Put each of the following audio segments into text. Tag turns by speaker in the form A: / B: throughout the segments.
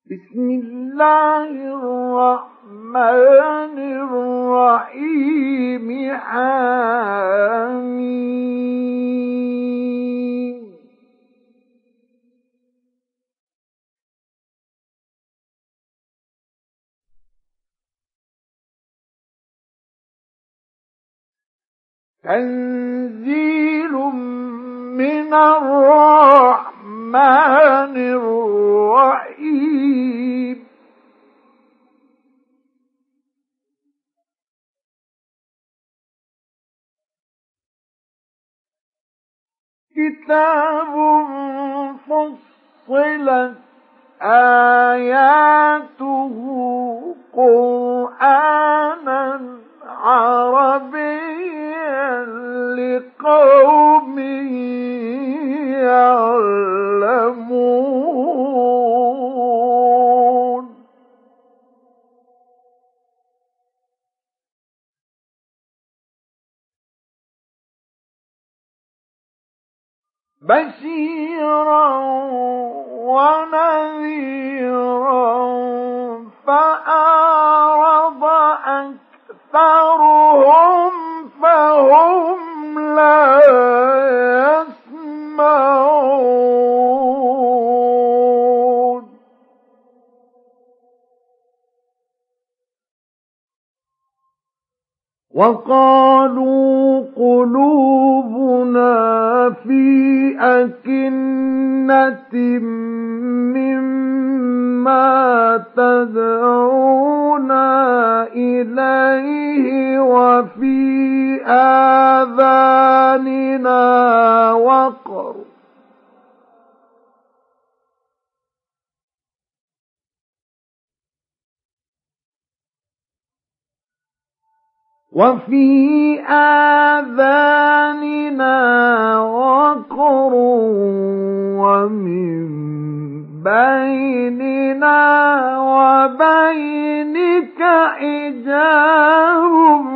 A: بسم الله الرحمن الرحيم حميم تنزيل من الرحمن الرحيم كتاب فصلت آياته قرآنا عربيا لقوم يعلمون بشيرا ونذيرا فأعرض أكثرهم فهم لا يسمعون وقالوا قلوبنا في أكنة مما تدعونا إليه وفي آذاننا وقر ومن بيننا وبينك حجاب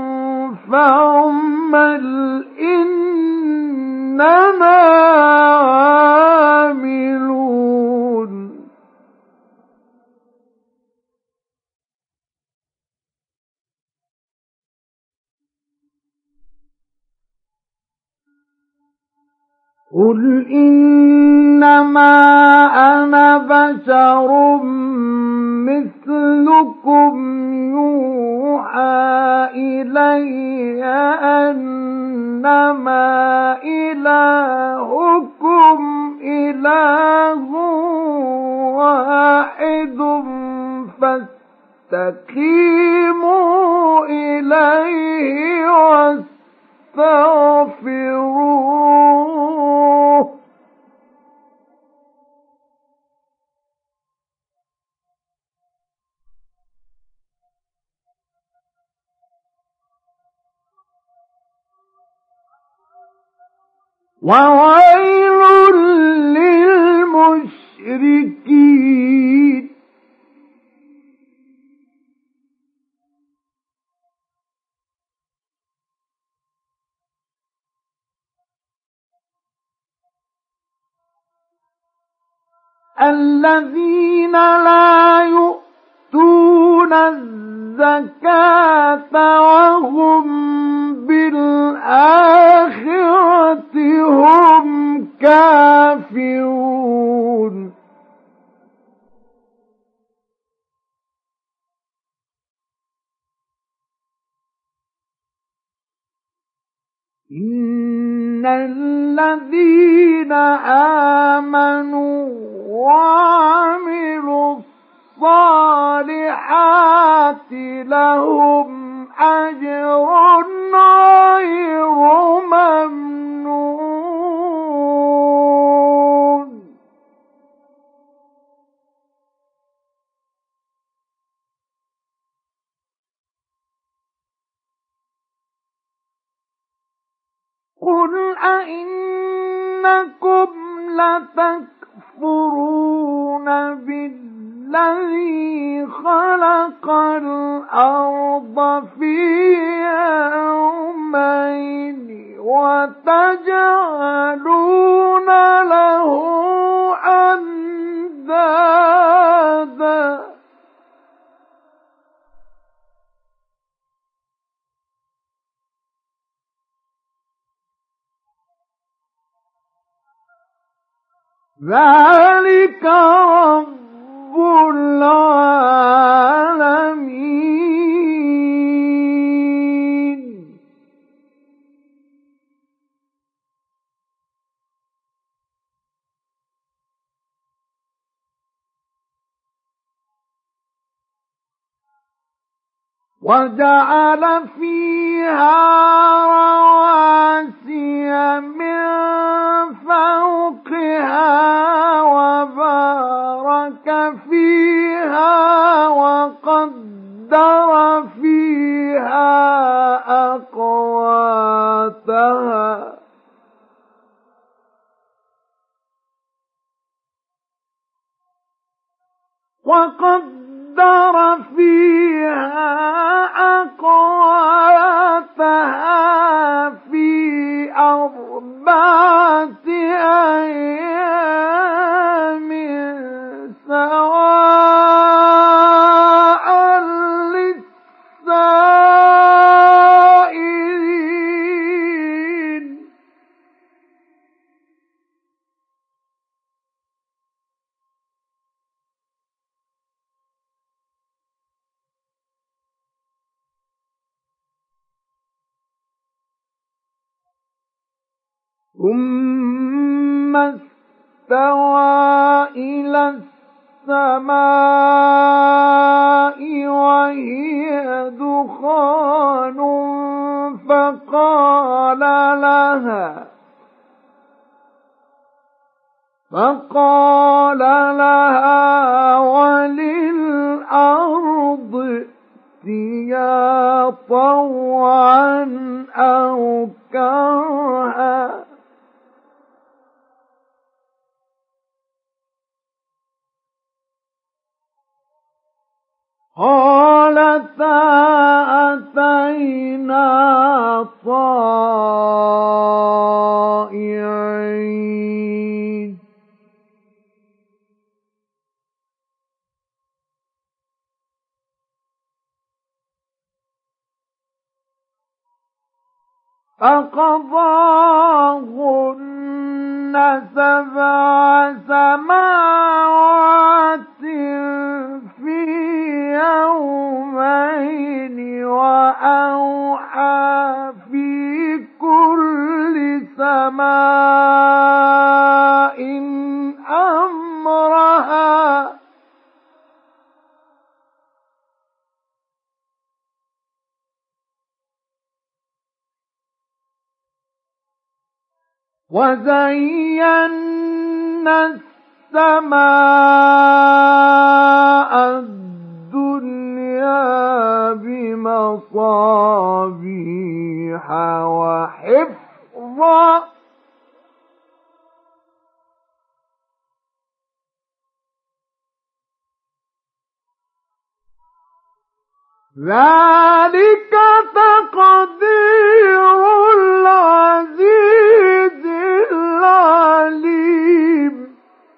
A: فاعمل إننا عاملون قل إنما أنا بشر مثلكم يوحى إلي أنما إلهكم إله واحد فاستقيموا إليه واستغفروه وويل للمشركين الذين لا يؤتون الزكاة وهم بالآخرة هم كافرون إن الذين آمنوا وعملوا الصالحات لهم أجر غير ممنون قل أئنكم لتكفرون بالذي خلق الأرض في يومين وتجعلون له أندادا ذلك رب العالمين. وجعل فيها رواسي من فوقها وبارك فيها وقدر فيها أقواتها في 4 أيام سواء للسائلين. ثم استوى إلى السماء وهي دخان فقال لها وللأرض ائتيا طوعا أو كرها قالتا أتينا طائعين. فقضاهن 7 سماوات في يومين وأوحى في كل سماء أمرها وزينا السماء الدنيا بمصابيح وحفظا ذلك تقدير العزيز العليم.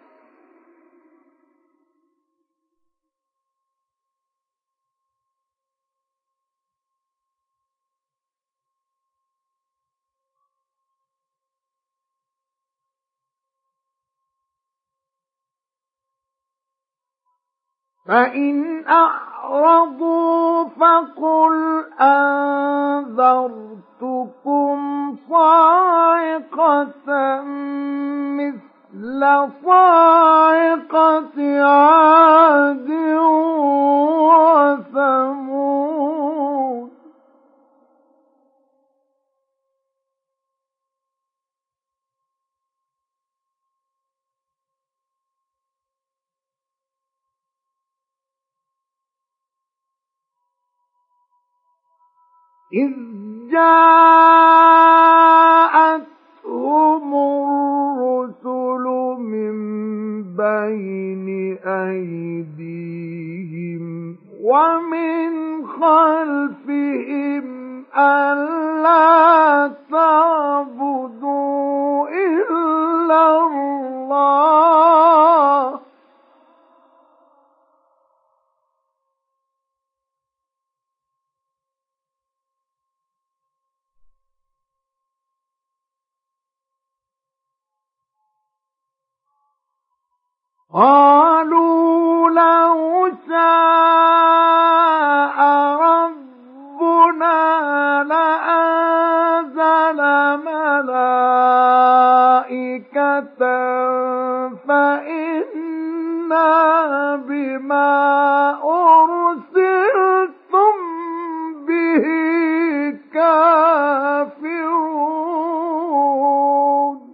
A: فإن أعرضوا فقل أنذرتكم صاعقة مثل صاعقة عاد وثمود. إذ جاءتهم الرسل من بين أيديهم ومن خلفهم ألا تعبدوا إلا الله قالوا لو شاء ربنا لأنزل ملائكة فإنا بما أرسلتم به كافرون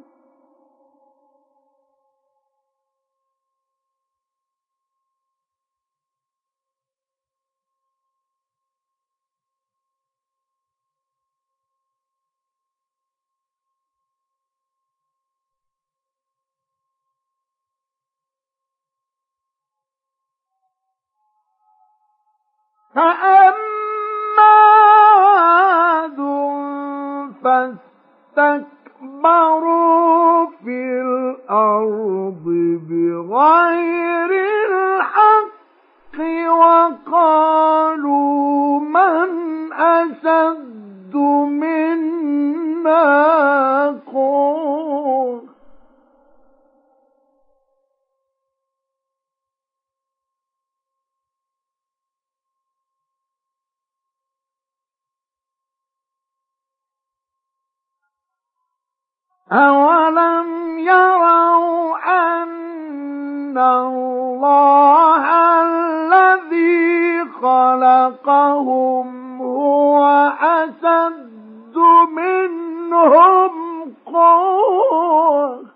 A: فأما عاد فاستكبروا في الأرض بغير الحق وقالوا من أشد منا قوة أولم يروا أن الله الذي خلقهم هو أشد منهم قوة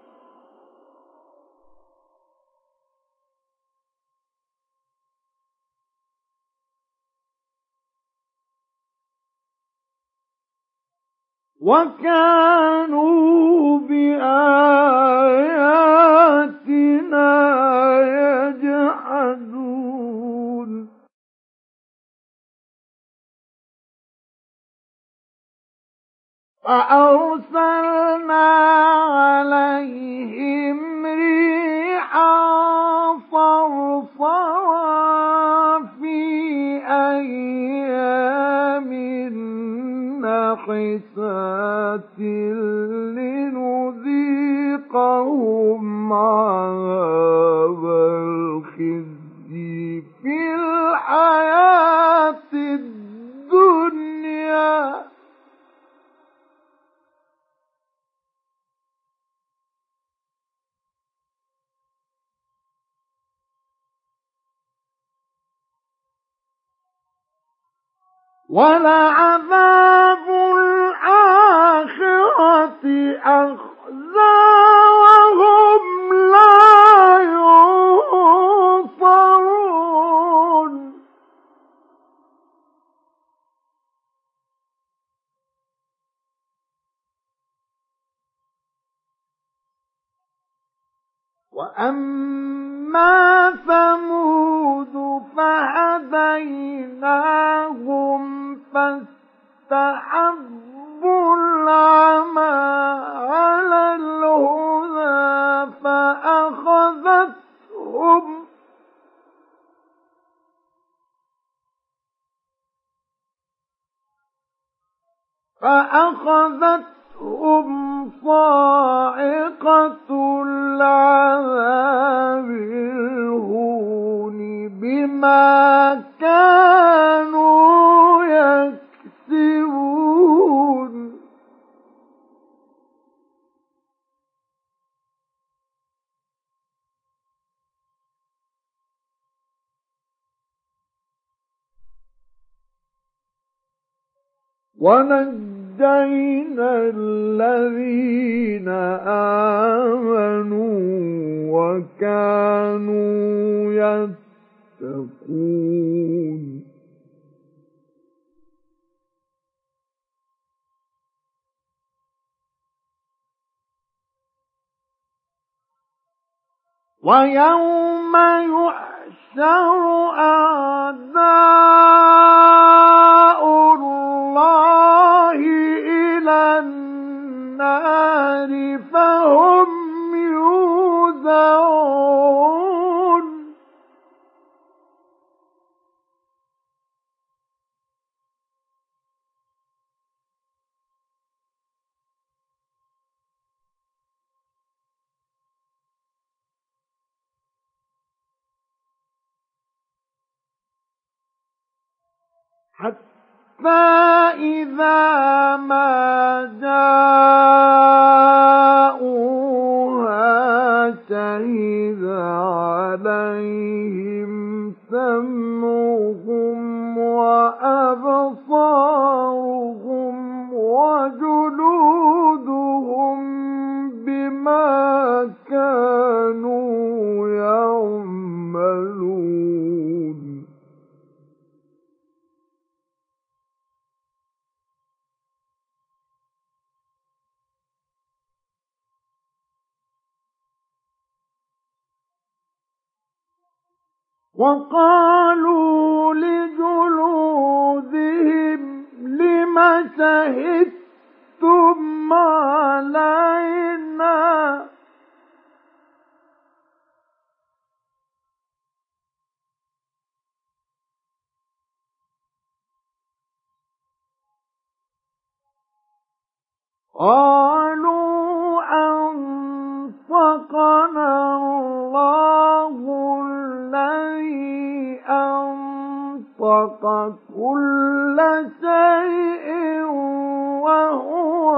A: وكانوا بآياتنا يجحدون فأرسلنا عليهم ريحا صرصرا في أيام نحسات لنذيقهم عذاب الخزي في الحياة الدنيا ولعذاب الآخرة أخزى وهم لا ينصرون وأما ثمود فهديناهم فاستحبوا العمى على الهدى فأخذتهم صاعقة العذاب الهون بما كانوا يكسبون ونجينا الذين آمنوا وكانوا يتقون ويوم يحشر أعداء الله إلى النار فهم يوزعون حتى إذا ما جاءوها شهد عليهم سمعهم وأبصارهم وجلودهم بما كانوا يعملون. وقالوا لجلودهم لم شهدتم علينا قالوا أنطقنا الله الذي أنطق كل شيء وهو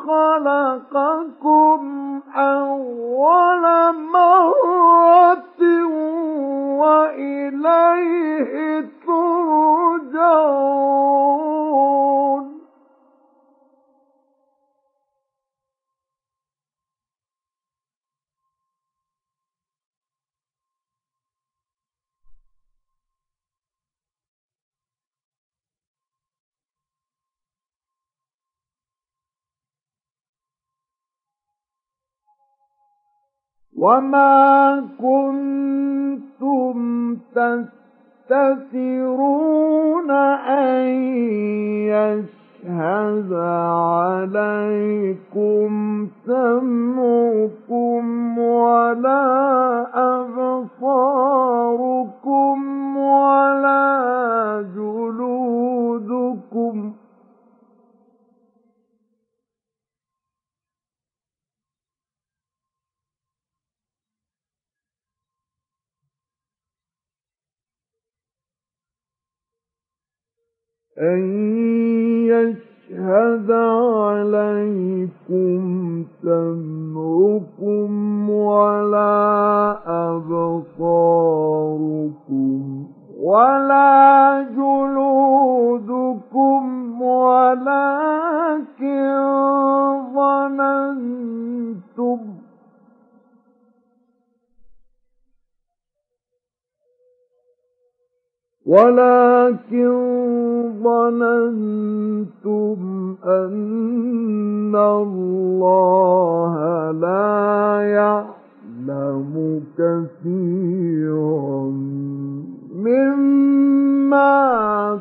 A: خلقكم أول مرة وإليه ترجعون. وما كنتم تستترون أن يشهد عليكم سمعكم ولا أبصاركم ولا جلودكم أن يشهد عليكم سمعكم ولا أبصاركم ولا جلودكم ولكن ظننتم أن الله لا يعلم كثيرا مما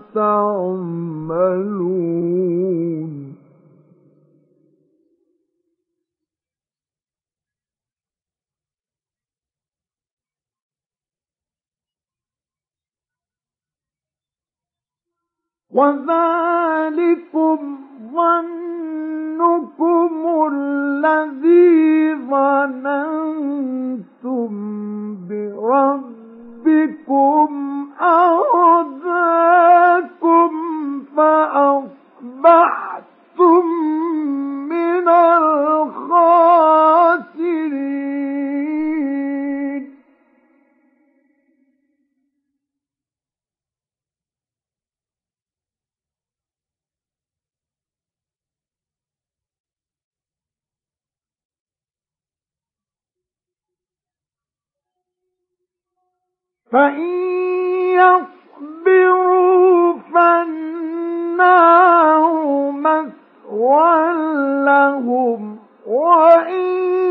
A: تعملون. وذلكم ظنكم الذي ظننتم بربكم أرداكم فأصبحتم من الخاسرين. فإن يصبروا فالنار مثوى لهم وإن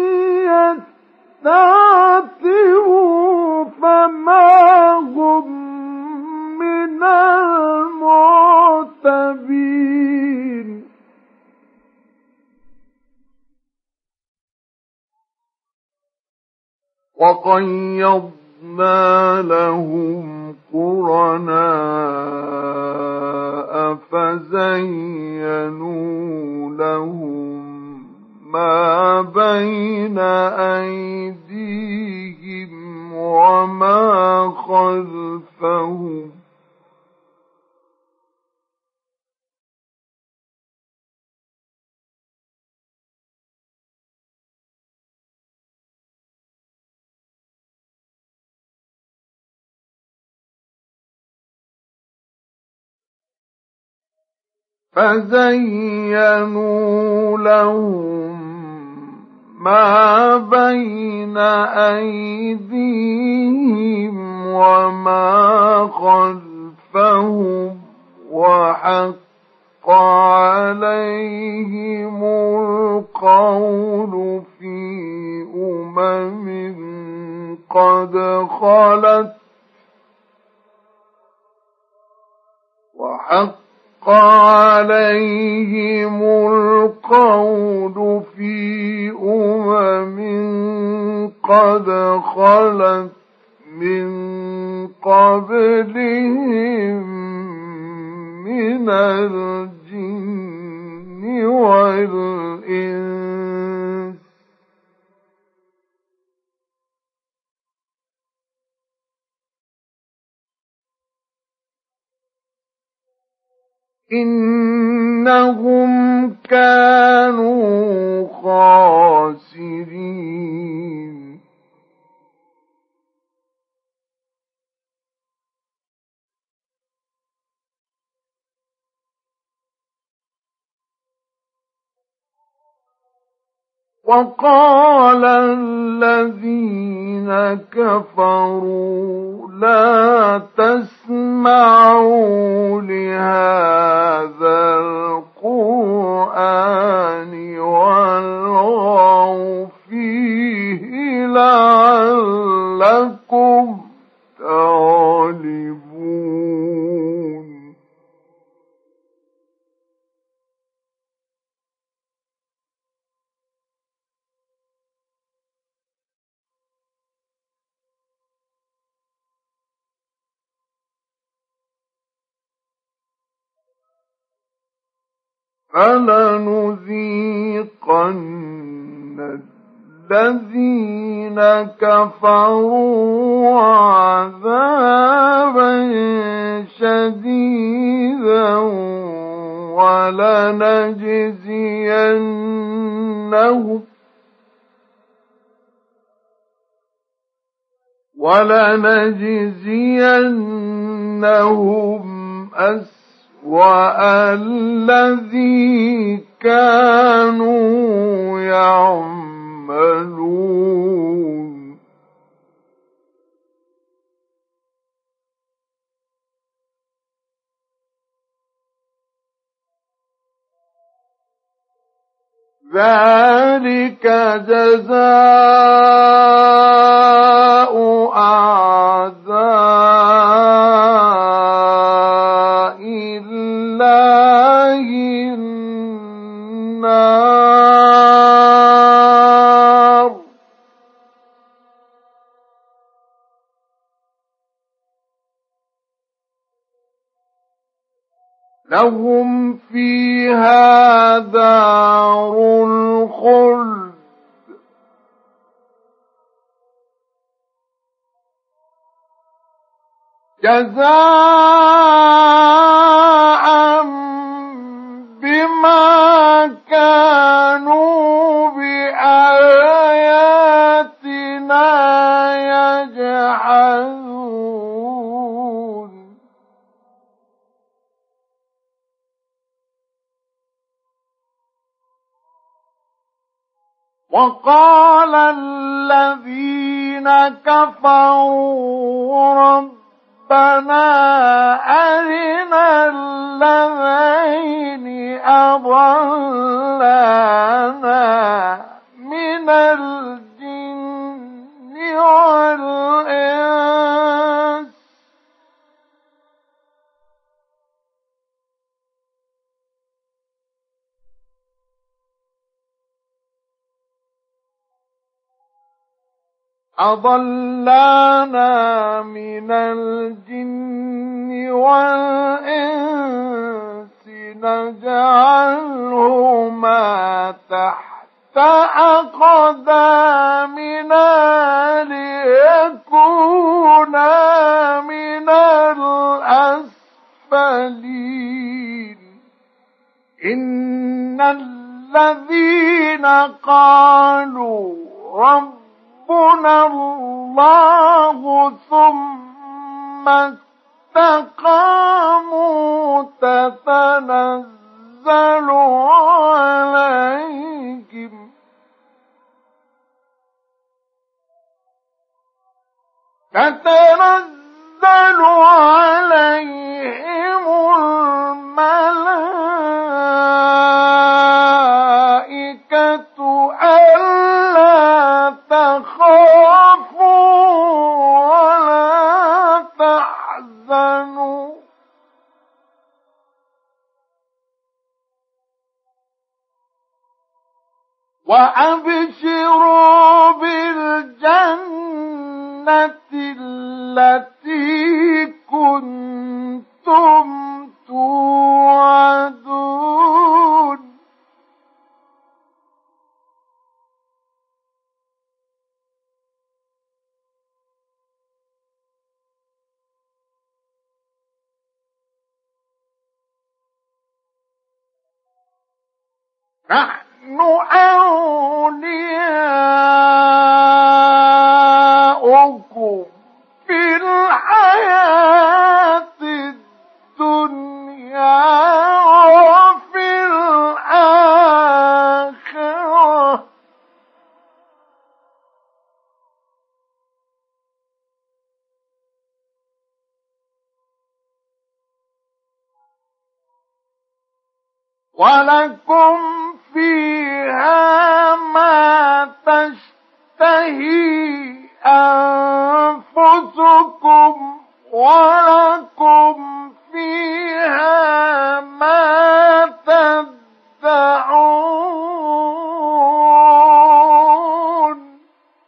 A: يستعتبوا فما هم من المعتبين. وقيضنا لهم قرناء فزينوا لهم ما بين أيديهم وما خلفهم فزينوا لهم ما بين أيديهم وما خلفهم وحق عليهم القول في قد خلت وحق عليهم القول في قد خلت من قبلهم من الجن والإنس إنهم كانوا خاسرين وقال الذين كفروا لا تسمعوا لهذا القرآن والغوا فيه لعلكم تغلبون فلنذيقن الذين كفروا عذابا شديدا ولنجزينهم أسوأ الذي كانوا يعملون ذلك جزاء أعداء الله النار لهم فيها دار الخلد جزاء بما كانوا بآياتنا يجحدون وقال الذين كفروا ربنا أرنا الذين أضلانا من الجن والإنس نجعلهما تحت أقدامنا ليكونا من الأسفلين إن الذين قالوا ربنا الله ثم استقاموا تتنزل تتنزل عليهم الملائكة ألا تخافوا ولا تحزنوا وأبشروا بالجنة التي كنتم توعدون نحن أولياؤكم في الحياة الدنيا وفي الآخرة ولكم فيها ما تشتهي أنفسكم ولكم فيها ما تدعون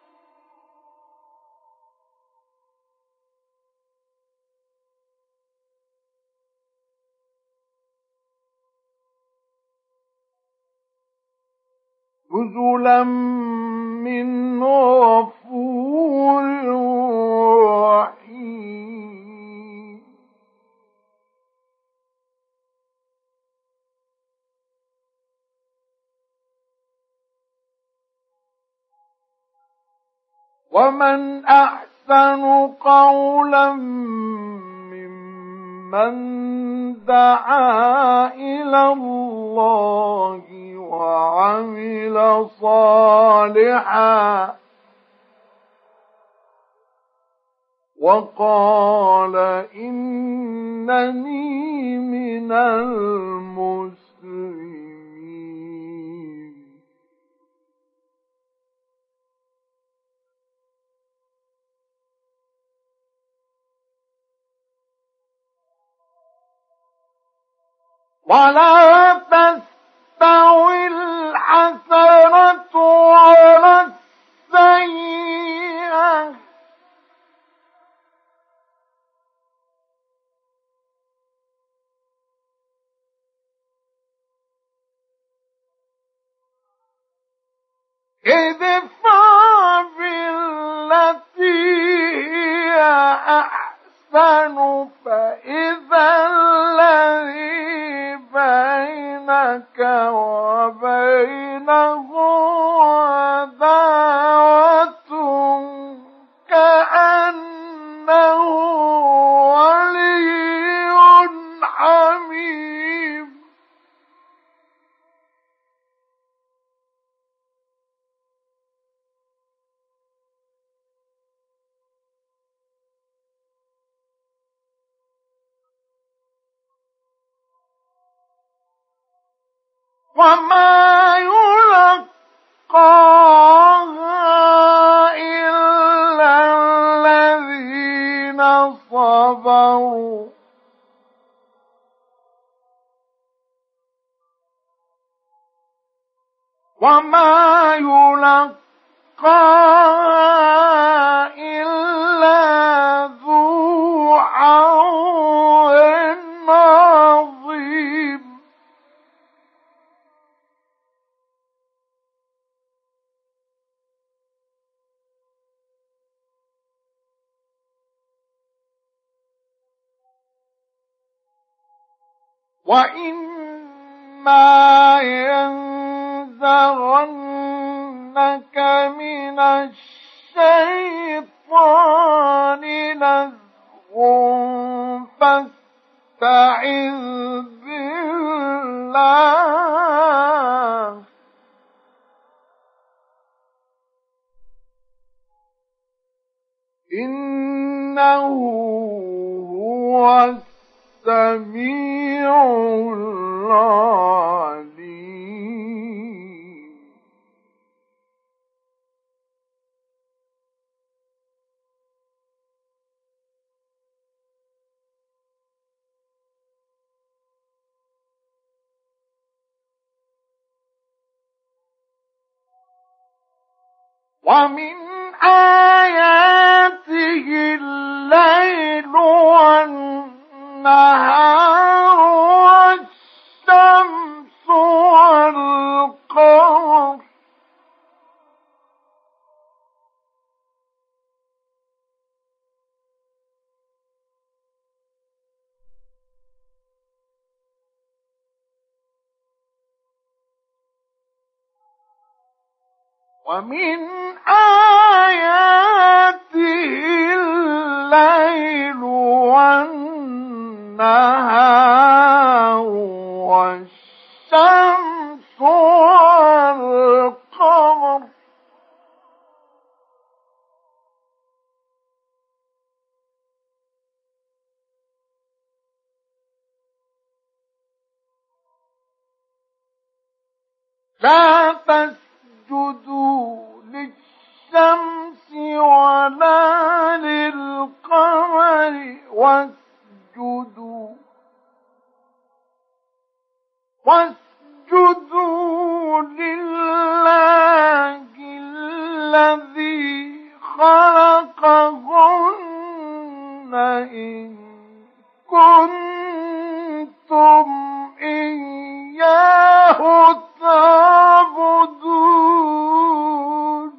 A: نزلا من غفور رحيم ومن أحسن قولا ممن دعا إلى الله وعمل صالحا وقال إنني من المسلمين ولا تستوي الحسنة ولا السيئة ادفع بالتي هي أحسن فإذا الذي بينك وبينه عداوة كأنه ولي حميم وما يلقاها إلا الذين صبروا وما يلقاها إلا ذو حظ عظيم وإما ينزغنك من الشيطان نزغ فاستعذ فاستعذ بالله إنه هو السميع العليم ومن آياته الليل والنهار والشمس والقمر ومن آياته الليل والنهار والشمس والقمر لا تسجدوا للشمس ولا للقمر واسجدوا لله الذي خلقهن إن كنتم إياه تعبدون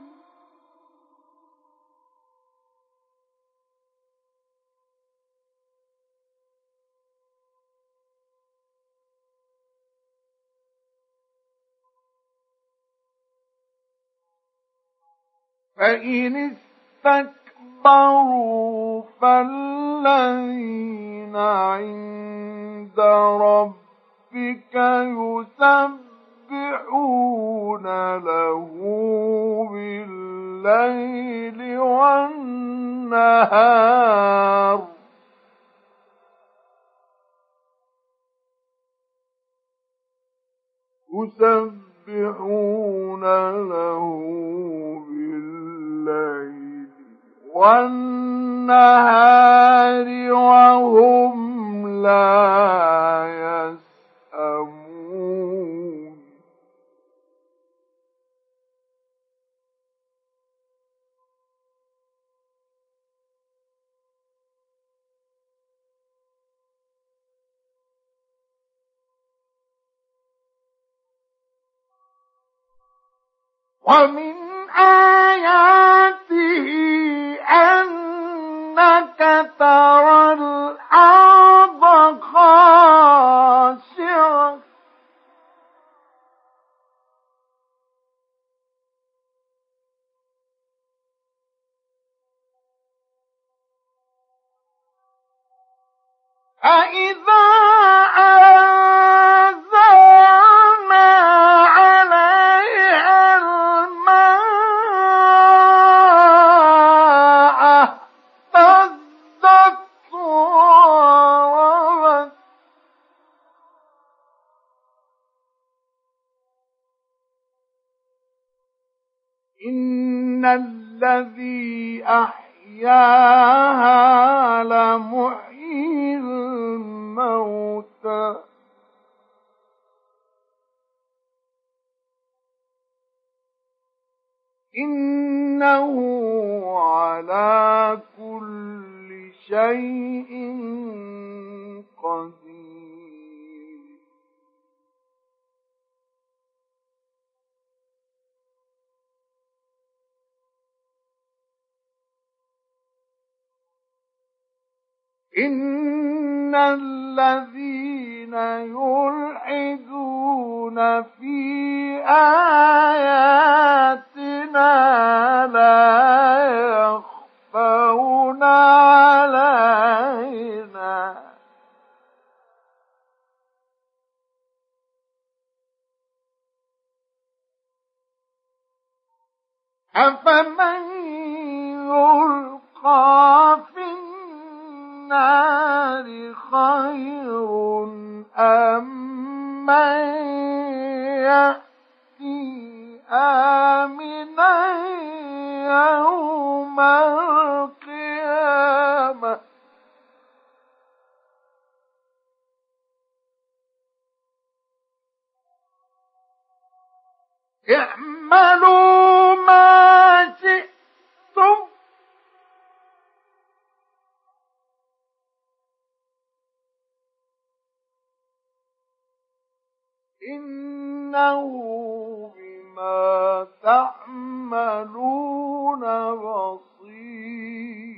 A: فإن استكبروا فالذين عند ربك يسبحون له بالليل والنهار يسبحون له بالليل والنهار وهم لا يسأمون ومن آياته أنك ترى الأرض خاشعة فإذا أنزلنا عليها الماء اهتزت وربت إن الذي أحياها لمحيي الموتى إنه على كل شيء قدير إن الذين يلحدون في آياتنا لا يخفون علينا أفمن يلقى في النار خير أم من يأتي آمنا يوم القيامة اعملوا ما شئتم إنه بما تعملون بصير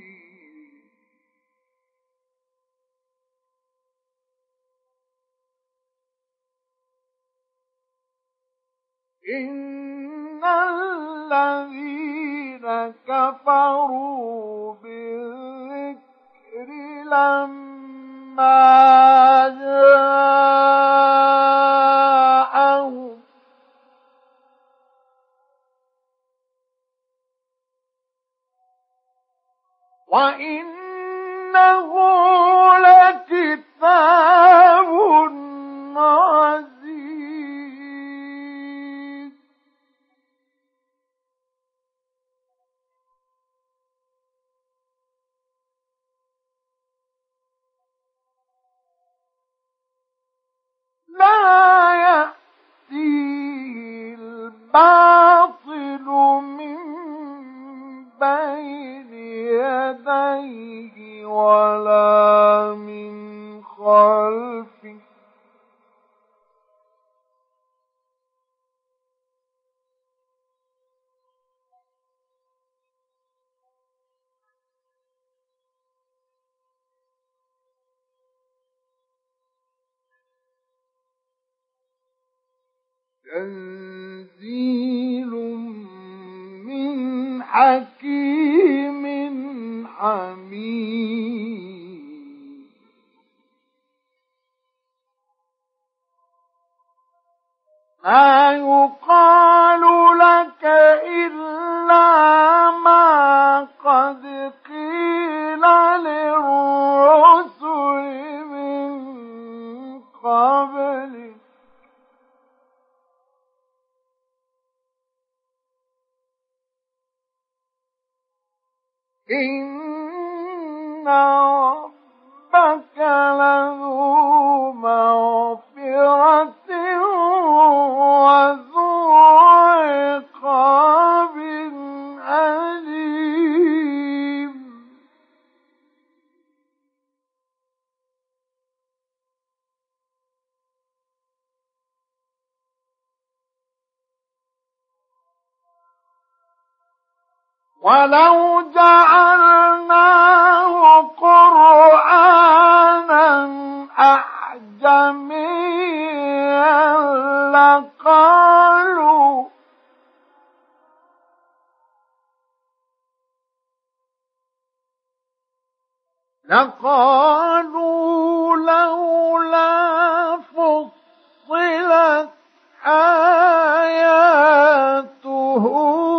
A: إن الذين كفروا بالذكر لما جاءهم وإنه لكتاب عزيز لا يأتيه الباطل من بين يديه ولا من خلفه تنزيل من حكيم حميد ما يقال لك إلا ما قد قيل للرسل من قبلك إن ربك لذو مغفرة وذو عقاب أليم ولو جعلناه قرآنا أعجميا لقالوا لولا فصلت آياته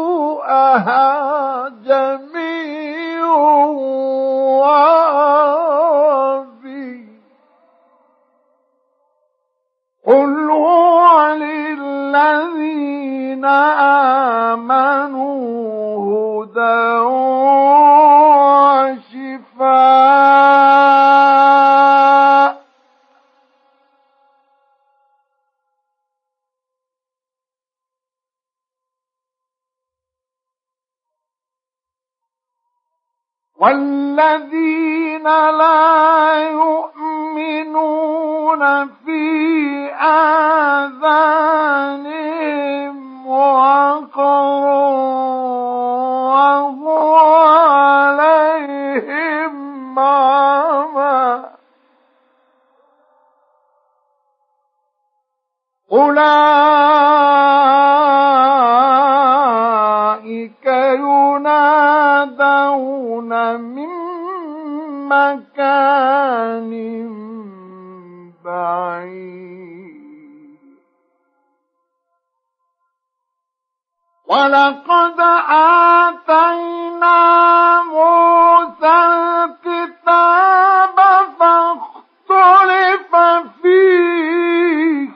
A: أعجمي وعربي قل هو للذين آمنوا هدى وشفاء والذين لا يؤمنون في آذانهم وقر وهو عليهم عمى أولئك ينادون من مكان بعيد ولقد آتينا موسى الكتاب فاختلف فيه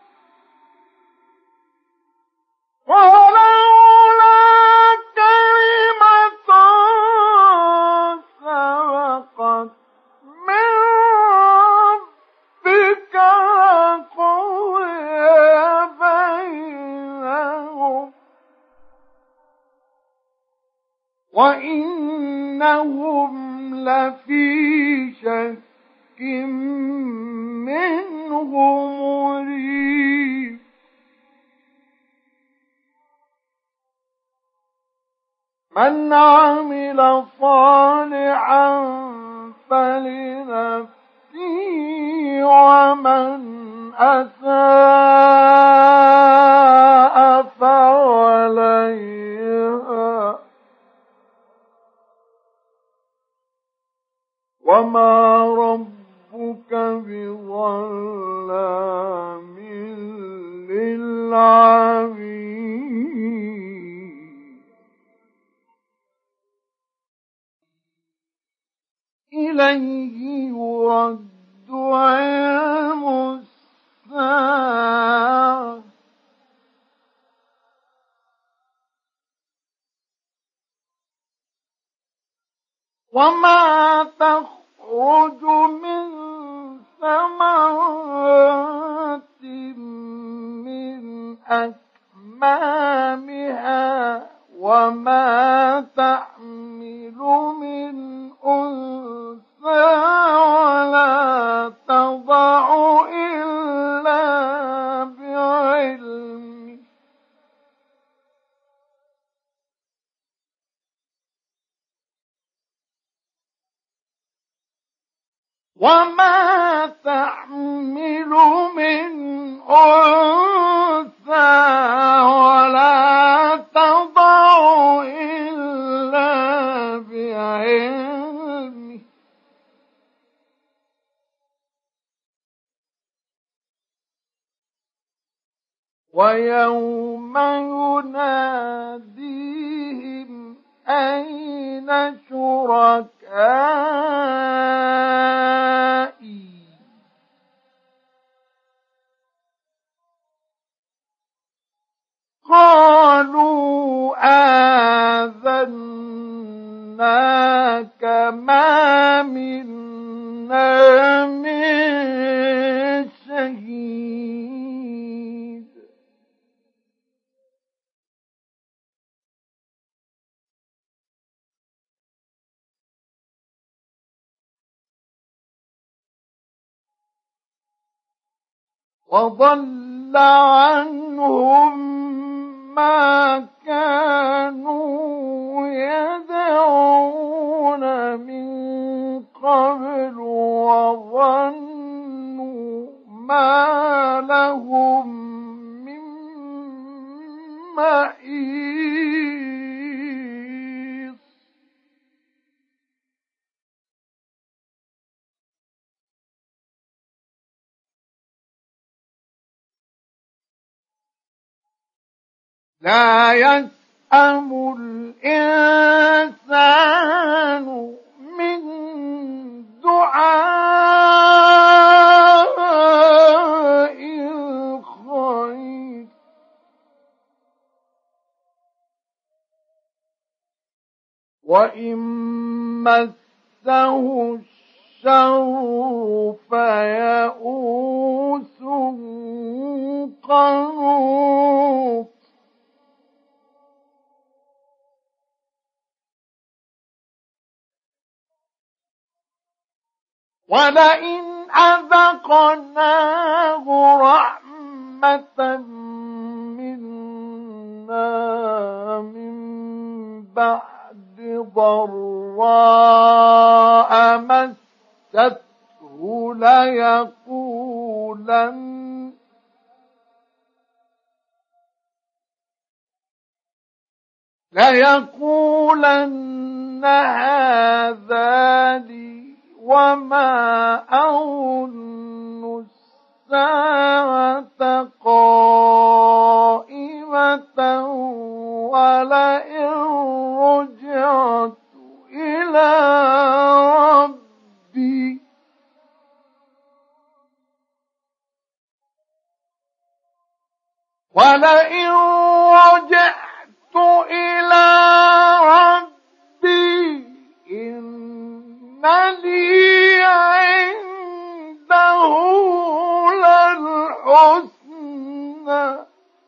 A: ولولا كلمة سبقت من ربك لقضي بينهم وإنهم لفي شك منه مريب من عمل صالحا فلنفسه ومن أساء فعليها وما ربك بظلام للعبيد إليه يرد علم الساعة وما تخرج من ثمرات من أكمامها وما تحمل من أنثى ولا تضع إلا بعلمه وما تحمل من أنثى ولا تضع إلا بعلمه ويوم يناديهم أين شركائي قالوا آذناك ما منا من شهيد وضل عنهم ما كانوا يدعون من قبل وظنوا ما لهم من محيص لا يسأم الإنسان من دعاء الخير وإن مسه الشر فيئوس قنوط ولئن أذقناه رحمة منا من بعد ضراء مسته ليقولن هذا لي وما أظن الساعة قائمة ولئن رجعت إلى ربي إن لي عنده للحسنى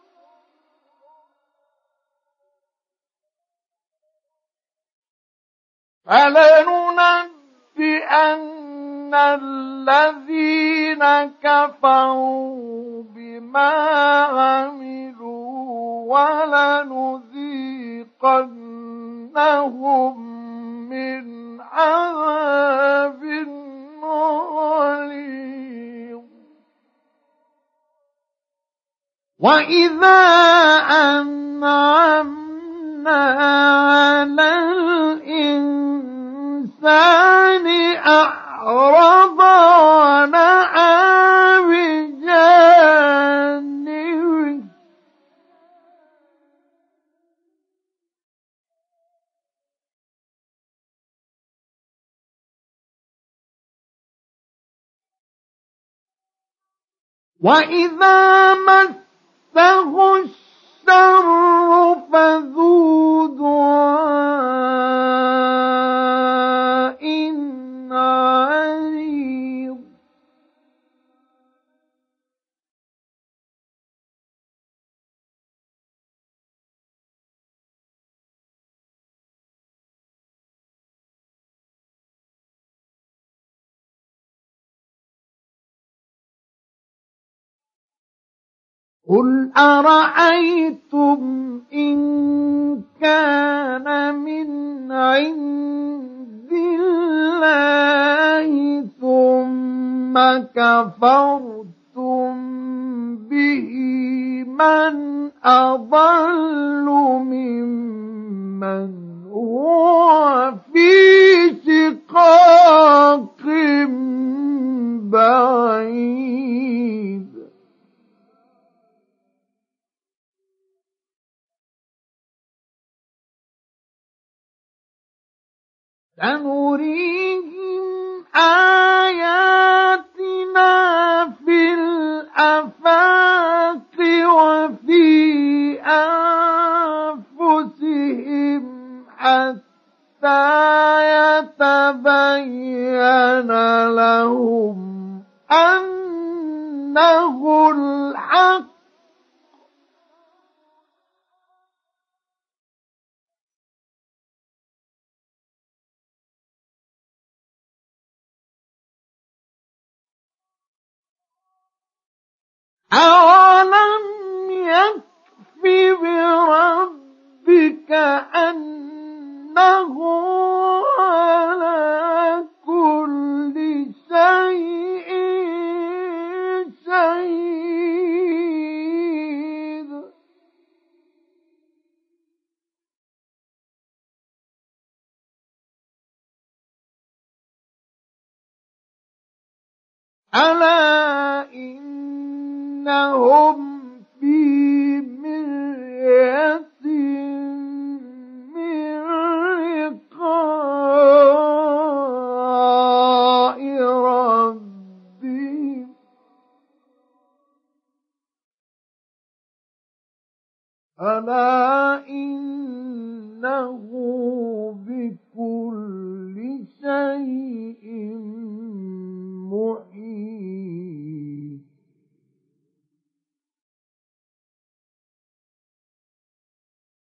A: فلننبئن الذين كفروا بما عملوا ولنذيقنهم من عذاب غليظ. وإذا أنعمنا على الإنسان أعرض ونأى بجانبه وإذا مسه الشر فذو دعاء عريض. قل أرأيتم إن كان من عند الله ثم كفرتم به من أضل ممن هو في شقاق بعيد. سنريهم آياتنا في الآفاق وفي أنفسهم حتى يتبين لهم أنه الحق. أولم يكف بربك أنه على كل شيء شهيد. ألا إنهم في مرية من لقاء ربهم ألا إنه